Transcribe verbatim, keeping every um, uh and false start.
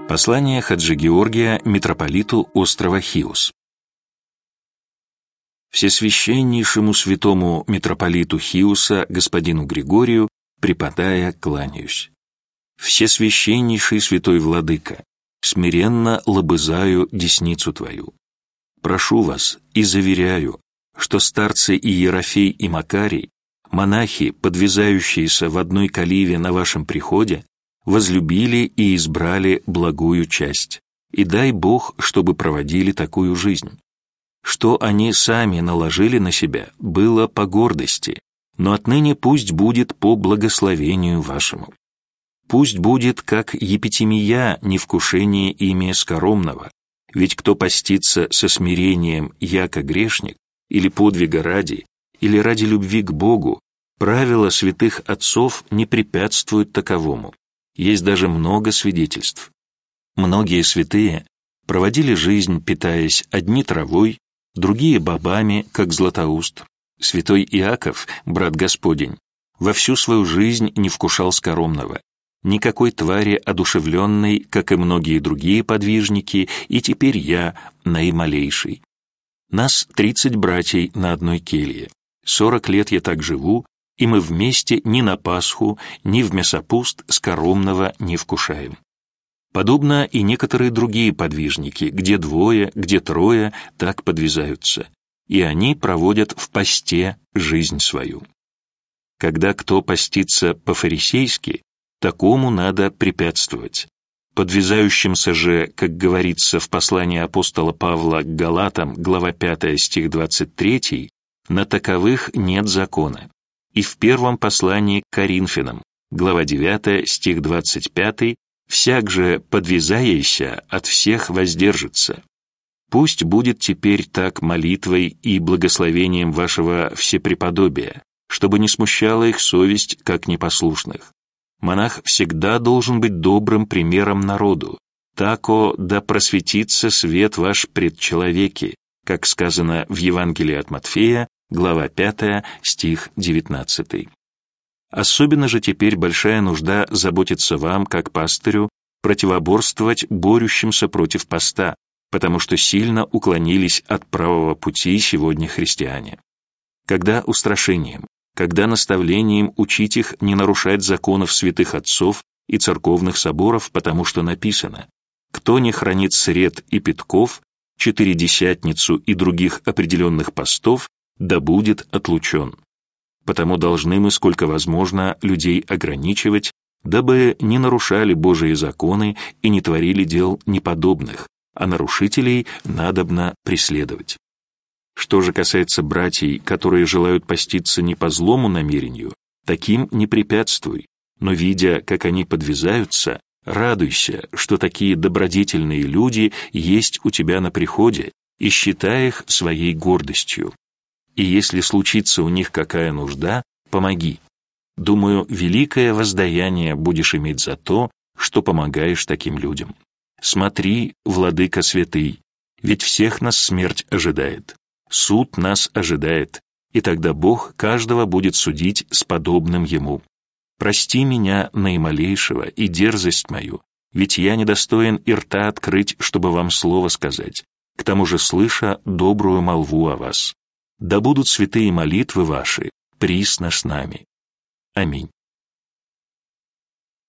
Послание Хаджи Георгия митрополиту острова Хиос. Всесвященнейшему святому митрополиту Хиоса, господину Григорию, преподая, кланяюсь. Всесвященнейший святой владыка, смиренно лобызаю десницу твою. Прошу вас и заверяю, что старцы Иерофей и Макарий, монахи, подвязающиеся в одной каливе на вашем приходе, возлюбили и избрали благую часть, и дай Бог, чтобы проводили такую жизнь. Что они сами наложили на себя, было по гордости, но отныне пусть будет по благословению вашему. Пусть будет, как епитемия, невкушение ими скоромного, ведь кто постится со смирением, яко грешник, или подвига ради, или ради любви к Богу, правила святых отцов не препятствуют таковому. Есть даже много свидетельств. Многие святые проводили жизнь, питаясь одни травой, другие бобами, как Златоуст. Святой Иаков, брат Господень, во всю свою жизнь не вкушал скоромного, никакой твари одушевленной, как и многие другие подвижники, и теперь я, наималейший. Нас тридцать братьей на одной келье. Сорок лет я так живу, и мы вместе ни на Пасху, ни в мясопуст скоромного не вкушаем. Подобно и некоторые другие подвижники, где двое, где трое, так подвязаются, и они проводят в посте жизнь свою. Когда кто постится по-фарисейски, такому надо препятствовать. Подвязающимся же, как говорится в послании апостола Павла к Галатам, глава пятая, стих двадцать третий, на таковых нет закона. И в первом послании к Коринфянам, глава девятая, стих двадцать пятый, «Всяк же, подвязаяся, от всех воздержится». Пусть будет теперь так молитвой и благословением вашего всепреподобия, чтобы не смущала их совесть, как непослушных. Монах всегда должен быть добрым примером народу, тако да просветится свет ваш пред человеки, как сказано в Евангелии от Матфея, глава пятая, стих девятнадцатый. Особенно же теперь большая нужда заботиться вам, как пастырю, противоборствовать борющимся против поста, потому что сильно уклонились от правого пути сегодня христиане. Когда устрашением, когда наставлением учить их не нарушать законов святых отцов и церковных соборов, потому что написано: «Кто не хранит сред и пятков, четыредесятницу и других определенных постов, да будет отлучен». Потому должны мы, сколько возможно, людей ограничивать, дабы не нарушали Божии законы и не творили дел неподобных, а нарушителей надобно преследовать. Что же касается братьей, которые желают поститься не по злому намерению, таким не препятствуй, но, видя, как они подвязаются, радуйся, что такие добродетельные люди есть у тебя на приходе, и считай их своей гордостью. И если случится у них какая нужда, помоги. Думаю, великое воздаяние будешь иметь за то, что помогаешь таким людям. Смотри, владыка святый, ведь всех нас смерть ожидает. Суд нас ожидает, и тогда Бог каждого будет судить с подобным ему. Прости меня, наималейшего, и дерзость мою, ведь я недостоин и рта открыть, чтобы вам слово сказать, к тому же слыша добрую молву о вас. Да будут святые молитвы ваши присно с нами. Аминь.